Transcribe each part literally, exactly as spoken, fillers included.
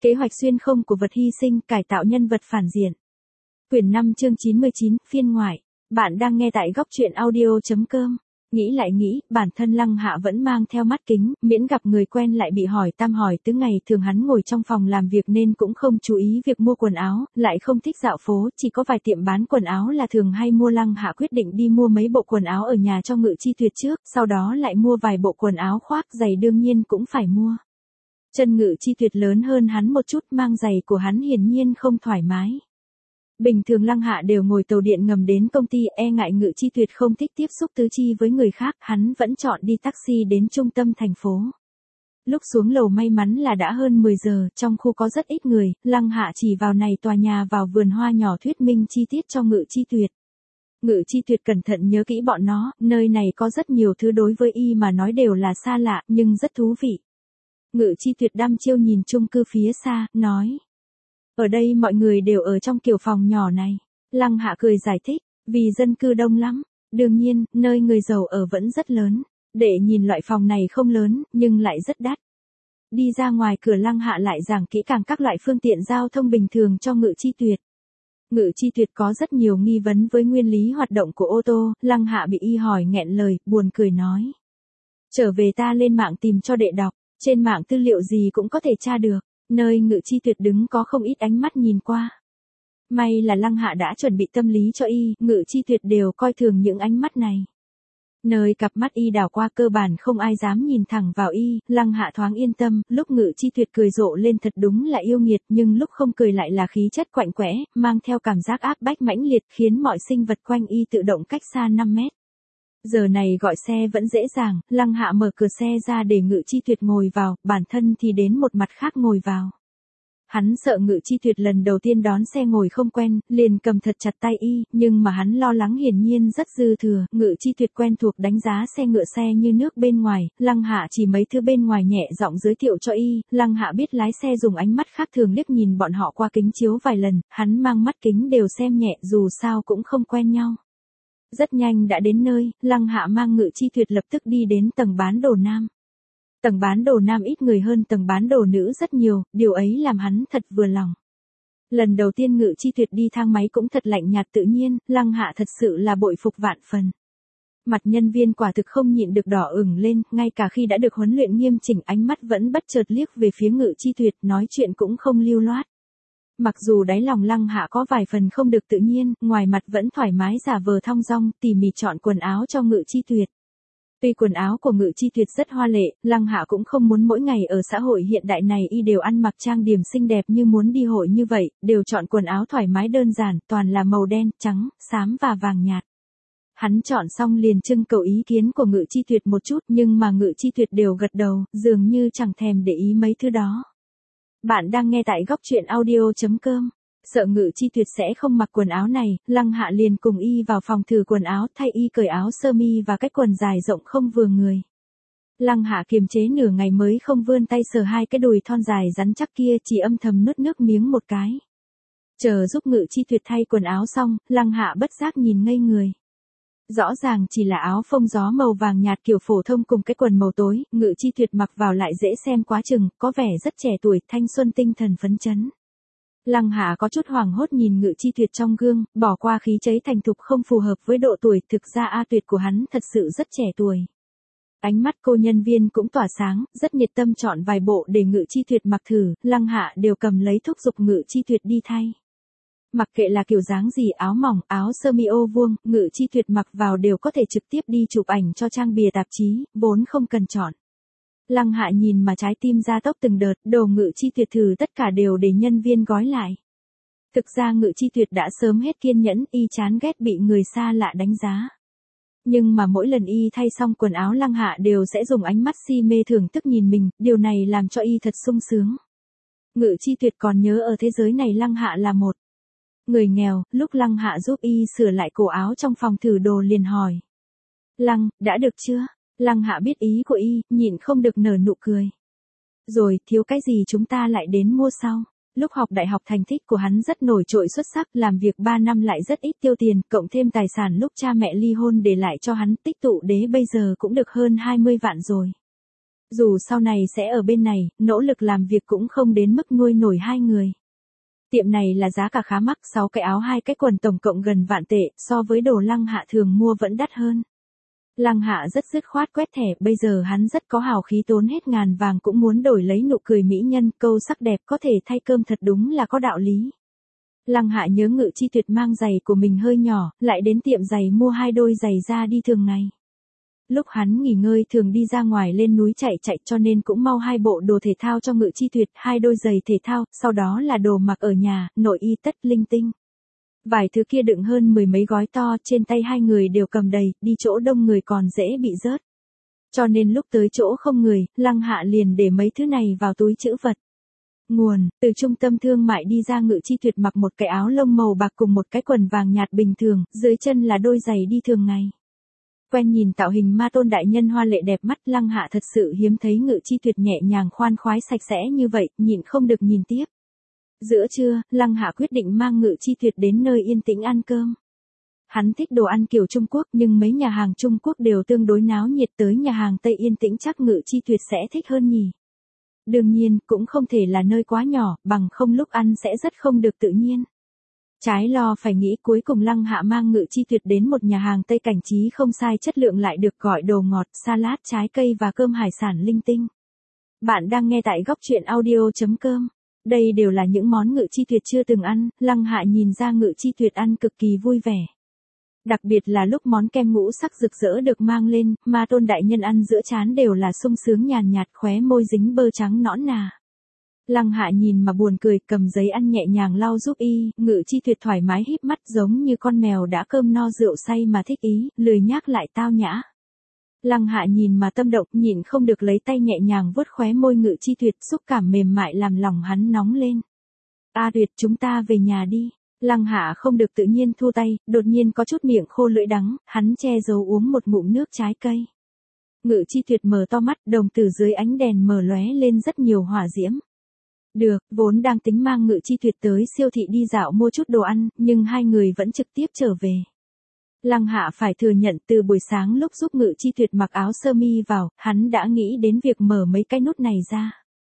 Kế hoạch xuyên không của vật hy sinh, cải tạo nhân vật phản diện. Quyển năm chương chín mươi chín, phiên ngoại. Bạn đang nghe tại góc truyện audio chấm com. Nghĩ lại nghĩ, bản thân Lăng Hạ vẫn mang theo mắt kính, miễn gặp người quen lại bị hỏi tam hỏi tứ ngày. Thường hắn ngồi trong phòng làm việc nên cũng không chú ý việc mua quần áo, lại không thích dạo phố, chỉ có vài tiệm bán quần áo là thường hay mua. Lăng Hạ quyết định đi mua mấy bộ quần áo ở nhà cho Ngự Chi Tuyệt trước, sau đó lại mua vài bộ quần áo khoác, giày đương nhiên cũng phải mua. Chân Ngự Chi Tuyệt lớn hơn hắn một chút, mang giày của hắn hiển nhiên không thoải mái. Bình thường Lăng Hạ đều ngồi tàu điện ngầm đến công ty, e ngại Ngự Chi Tuyệt không thích tiếp xúc tứ chi với người khác, hắn vẫn chọn đi taxi đến trung tâm thành phố. Lúc xuống lầu may mắn là đã hơn mười giờ, trong khu có rất ít người, Lăng Hạ chỉ vào này tòa nhà vào vườn hoa nhỏ thuyết minh chi tiết cho Ngự Chi Tuyệt. Ngự Chi Tuyệt cẩn thận nhớ kỹ bọn nó, nơi này có rất nhiều thứ đối với y mà nói đều là xa lạ, nhưng rất thú vị. Ngự Chi Tuyệt đăm chiêu nhìn chung cư phía xa, nói. Ở đây mọi người đều ở trong kiểu phòng nhỏ này. Lăng Hạ cười giải thích, vì dân cư đông lắm. Đương nhiên, nơi người giàu ở vẫn rất lớn. Để nhìn loại phòng này không lớn, nhưng lại rất đắt. Đi ra ngoài cửa Lăng Hạ lại giảng kỹ càng các loại phương tiện giao thông bình thường cho Ngự Chi Tuyệt. Ngự Chi Tuyệt có rất nhiều nghi vấn với nguyên lý hoạt động của ô tô, Lăng Hạ bị y hỏi nghẹn lời, buồn cười nói. Trở về ta lên mạng tìm cho đệ đọc, trên mạng tư liệu gì cũng có thể tra được. Nơi Ngự Chi Tuyệt đứng có không ít ánh mắt nhìn qua. May là Lăng Hạ đã chuẩn bị tâm lý cho y, Ngự Chi Tuyệt đều coi thường những ánh mắt này. Nơi cặp mắt y đảo qua cơ bản không ai dám nhìn thẳng vào y, Lăng Hạ thoáng yên tâm, lúc Ngự Chi Tuyệt cười rộ lên thật đúng là yêu nghiệt, nhưng lúc không cười lại là khí chất quạnh quẽ, mang theo cảm giác áp bách mãnh liệt khiến mọi sinh vật quanh y tự động cách xa năm mét. Giờ này gọi xe vẫn dễ dàng, Lăng Hạ mở cửa xe ra để Ngự Chi Tuyệt ngồi vào, bản thân thì đến một mặt khác ngồi vào. Hắn sợ Ngự Chi Tuyệt lần đầu tiên đón xe ngồi không quen, liền cầm thật chặt tay y, nhưng mà hắn lo lắng hiển nhiên rất dư thừa. Ngự Chi Tuyệt quen thuộc đánh giá xe ngựa xe như nước bên ngoài, Lăng Hạ chỉ mấy thứ bên ngoài nhẹ giọng giới thiệu cho y. Lăng Hạ biết lái xe dùng ánh mắt khác thường liếc nhìn bọn họ qua kính chiếu vài lần, hắn mang mắt kính đều xem nhẹ, dù sao cũng không quen nhau. Rất nhanh đã đến nơi, Lăng Hạ mang Ngự Chi Tuyệt lập tức đi đến tầng bán đồ nam. Tầng bán đồ nam ít người hơn tầng bán đồ nữ rất nhiều, điều ấy làm hắn thật vừa lòng. Lần đầu tiên Ngự Chi Tuyệt đi thang máy cũng thật lạnh nhạt tự nhiên, Lăng Hạ thật sự là bội phục vạn phần. Mặt nhân viên quả thực không nhịn được đỏ ửng lên, ngay cả khi đã được huấn luyện nghiêm chỉnh ánh mắt vẫn bất chợt liếc về phía Ngự Chi Tuyệt, nói chuyện cũng không lưu loát. Mặc dù đáy lòng Lăng Hạ có vài phần không được tự nhiên, ngoài mặt vẫn thoải mái giả vờ thong dong, tỉ mỉ chọn quần áo cho Ngự Chi Tuyệt. Tuy quần áo của Ngự Chi Tuyệt rất hoa lệ, Lăng Hạ cũng không muốn mỗi ngày ở xã hội hiện đại này y đều ăn mặc trang điểm xinh đẹp như muốn đi hội như vậy, đều chọn quần áo thoải mái đơn giản, toàn là màu đen, trắng, xám và vàng nhạt. Hắn chọn xong liền trưng cầu ý kiến của Ngự Chi Tuyệt một chút, nhưng mà Ngự Chi Tuyệt đều gật đầu, dường như chẳng thèm để ý mấy thứ đó. Bạn đang nghe tại góc truyện audio chấm com. Sợ Ngự Chi Tuyệt sẽ không mặc quần áo này, Lăng Hạ liền cùng y vào phòng thử quần áo, thay y cởi áo sơ mi và cái quần dài rộng không vừa người. Lăng Hạ kiềm chế nửa ngày mới không vươn tay sờ hai cái đùi thon dài rắn chắc kia, chỉ âm thầm nuốt nước miếng một cái. Chờ giúp Ngự Chi Tuyệt thay quần áo xong, Lăng Hạ bất giác nhìn ngây người. Rõ ràng chỉ là áo phông gió màu vàng nhạt kiểu phổ thông cùng cái quần màu tối, Ngự Chi Tuyệt mặc vào lại dễ xem quá chừng, có vẻ rất trẻ tuổi, thanh xuân tinh thần phấn chấn. Lăng Hạ có chút hoảng hốt nhìn Ngự Chi Tuyệt trong gương, bỏ qua khí chất thành thục không phù hợp với độ tuổi, thực ra A Tuyệt của hắn thật sự rất trẻ tuổi. Ánh mắt cô nhân viên cũng tỏa sáng, rất nhiệt tâm chọn vài bộ để Ngự Chi Tuyệt mặc thử, Lăng Hạ đều cầm lấy thúc giục Ngự Chi Tuyệt đi thay. Mặc kệ là kiểu dáng gì, áo mỏng, áo sơ mi ô vuông, Ngự Chi Tuyệt mặc vào đều có thể trực tiếp đi chụp ảnh cho trang bìa tạp chí, vốn không cần chọn. Lăng Hạ nhìn mà trái tim ra tốc từng đợt, đồ Ngự Chi Tuyệt thử tất cả đều để nhân viên gói lại. Thực ra Ngự Chi Tuyệt đã sớm hết kiên nhẫn, y chán ghét bị người xa lạ đánh giá. Nhưng mà mỗi lần y thay xong quần áo Lăng Hạ đều sẽ dùng ánh mắt si mê thưởng thức nhìn mình, điều này làm cho y thật sung sướng. Ngự Chi Tuyệt còn nhớ ở thế giới này Lăng Hạ là một người nghèo, lúc Lăng Hạ giúp y sửa lại cổ áo trong phòng thử đồ liền hỏi. Lăng, đã được chưa? Lăng Hạ biết ý của y, nhịn không được nở nụ cười. Rồi, thiếu cái gì chúng ta lại đến mua sau. Lúc học đại học thành tích của hắn rất nổi trội xuất sắc, làm việc ba năm lại rất ít tiêu tiền, cộng thêm tài sản lúc cha mẹ ly hôn để lại cho hắn, tích tụ đế bây giờ cũng được hơn hai mươi vạn rồi. Dù sau này sẽ ở bên này, nỗ lực làm việc cũng không đến mức nuôi nổi hai người. Tiệm này là giá cả khá mắc, sáu cái áo hai cái quần tổng cộng gần vạn tệ, so với đồ Lăng Hạ thường mua vẫn đắt hơn. Lăng Hạ rất dứt khoát quét thẻ, bây giờ hắn rất có hào khí, tốn hết ngàn vàng cũng muốn đổi lấy nụ cười mỹ nhân, câu sắc đẹp có thể thay cơm thật đúng là có đạo lý. Lăng Hạ nhớ Ngự Chi Tuyệt mang giày của mình hơi nhỏ, lại đến tiệm giày mua hai đôi giày ra đi thường ngày. Lúc hắn nghỉ ngơi thường đi ra ngoài lên núi chạy chạy cho nên cũng mau hai bộ đồ thể thao cho Ngự Chi Tuyệt, hai đôi giày thể thao, sau đó là đồ mặc ở nhà, nội y tất linh tinh. Vài thứ kia đựng hơn mười mấy gói to, trên tay hai người đều cầm đầy, đi chỗ đông người còn dễ bị rớt. Cho nên lúc tới chỗ không người, Lăng Hạ liền để mấy thứ này vào túi trữ vật. Nguồn, từ trung tâm thương mại đi ra Ngự Chi Tuyệt mặc một cái áo lông màu bạc cùng một cái quần vàng nhạt bình thường, dưới chân là đôi giày đi thường ngày. Quen nhìn tạo hình ma tôn đại nhân hoa lệ đẹp mắt, Lăng Hạ thật sự hiếm thấy Ngự Chi Tuyệt nhẹ nhàng khoan khoái sạch sẽ như vậy, nhịn không được nhìn tiếp. Giữa trưa, Lăng Hạ quyết định mang Ngự Chi Tuyệt đến nơi yên tĩnh ăn cơm. Hắn thích đồ ăn kiểu Trung Quốc nhưng mấy nhà hàng Trung Quốc đều tương đối náo nhiệt, tới nhà hàng Tây yên tĩnh chắc Ngự Chi Tuyệt sẽ thích hơn nhỉ. Đương nhiên, cũng không thể là nơi quá nhỏ, bằng không lúc ăn sẽ rất không được tự nhiên. Trái lo phải nghĩ, cuối cùng Lăng Hạ mang Ngự Chi Tuyệt đến một nhà hàng Tây cảnh trí không sai, chất lượng lại được, gọi đồ ngọt, salad, trái cây và cơm hải sản linh tinh. Bạn đang nghe tại góc truyện audio chấm com. Đây đều là những món Ngự Chi Tuyệt chưa từng ăn, Lăng Hạ nhìn ra Ngự Chi Tuyệt ăn cực kỳ vui vẻ. Đặc biệt là lúc món kem ngũ sắc rực rỡ được mang lên, ma tôn đại nhân ăn giữa trán đều là sung sướng nhàn nhạt, khóe môi dính bơ trắng nõn nà. Lăng Hạ nhìn mà buồn cười, cầm giấy ăn nhẹ nhàng lau giúp y, Ngự Chi Tuyệt thoải mái híp mắt giống như con mèo đã cơm no rượu say mà thích ý, lười nhác lại tao nhã. Lăng Hạ nhìn mà tâm động, nhịn không được lấy tay nhẹ nhàng vuốt khóe môi Ngự Chi Tuyệt, xúc cảm mềm mại làm lòng hắn nóng lên. A Tuyệt, chúng ta về nhà đi. Lăng Hạ không được tự nhiên thu tay, đột nhiên có chút miệng khô lưỡi đắng, hắn che giấu uống một ngụm nước trái cây. Ngự Chi Tuyệt mở to mắt, đồng tử dưới ánh đèn mở lóe lên rất nhiều hỏa diễm. Được, vốn đang tính mang Ngự Chi Tuyệt tới siêu thị đi dạo mua chút đồ ăn, nhưng hai người vẫn trực tiếp trở về. Lăng Hạ phải thừa nhận, từ buổi sáng lúc giúp Ngự Chi Tuyệt mặc áo sơ mi vào, hắn đã nghĩ đến việc mở mấy cái nút này ra.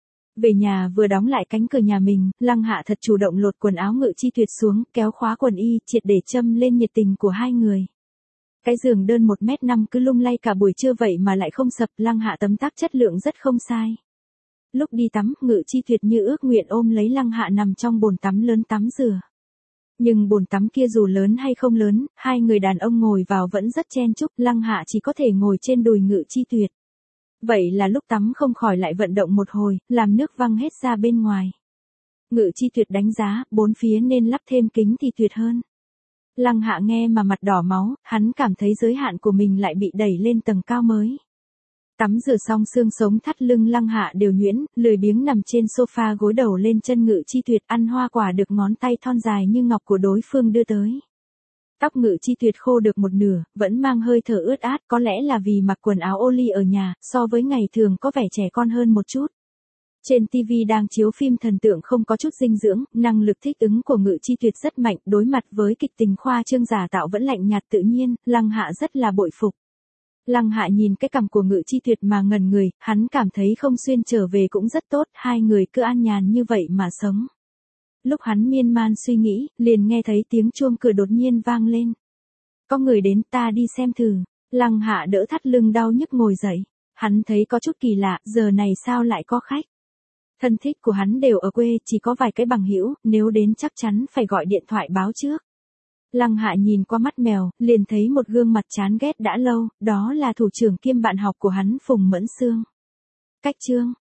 Về nhà vừa đóng lại cánh cửa nhà mình, Lăng Hạ thật chủ động lột quần áo Ngự Chi Tuyệt xuống, kéo khóa quần y, triệt để châm lên nhiệt tình của hai người. Cái giường đơn một mét năm cứ lung lay cả buổi trưa vậy mà lại không sập, Lăng Hạ tấm tác chất lượng rất không sai. Lúc đi tắm, Ngự Chi Tuyệt như ước nguyện ôm lấy Lăng Hạ nằm trong bồn tắm lớn tắm rửa. Nhưng bồn tắm kia dù lớn hay không lớn, hai người đàn ông ngồi vào vẫn rất chen chúc, Lăng Hạ chỉ có thể ngồi trên đùi Ngự Chi Tuyệt. Vậy là lúc tắm không khỏi lại vận động một hồi, làm nước văng hết ra bên ngoài. Ngự Chi Tuyệt đánh giá, bốn phía nên lắp thêm kính thì tuyệt hơn. Lăng Hạ nghe mà mặt đỏ máu, hắn cảm thấy giới hạn của mình lại bị đẩy lên tầng cao mới. Tắm rửa xong xương sống thắt lưng Lăng Hạ đều nhuyễn, lười biếng nằm trên sofa gối đầu lên chân Ngự Chi Tuyệt, ăn hoa quả được ngón tay thon dài như ngọc của đối phương đưa tới. Tóc Ngự Chi Tuyệt khô được một nửa, vẫn mang hơi thở ướt át, có lẽ là vì mặc quần áo ô ly ở nhà, so với ngày thường có vẻ trẻ con hơn một chút. Trên ti vi đang chiếu phim thần tượng không có chút dinh dưỡng, năng lực thích ứng của Ngự Chi Tuyệt rất mạnh, đối mặt với kịch tình khoa trương giả tạo vẫn lạnh nhạt tự nhiên, Lăng Hạ rất là bội phục. Lăng Hạ nhìn cái cằm của Ngự Chi Tuyệt mà ngẩn người, hắn cảm thấy không xuyên trở về cũng rất tốt, hai người cứ an nhàn như vậy mà sống. Lúc hắn miên man suy nghĩ, liền nghe thấy tiếng chuông cửa đột nhiên vang lên. Có người đến, ta đi xem thử. Lăng Hạ đỡ thắt lưng đau nhức ngồi dậy. Hắn thấy có chút kỳ lạ, giờ này sao lại có khách. Thân thích của hắn đều ở quê, chỉ có vài cái bằng hữu, nếu đến chắc chắn phải gọi điện thoại báo trước. Lăng Hạ nhìn qua mắt mèo, liền thấy một gương mặt chán ghét đã lâu, đó là thủ trưởng kiêm bạn học của hắn Phùng Mẫn Sương. Cách chương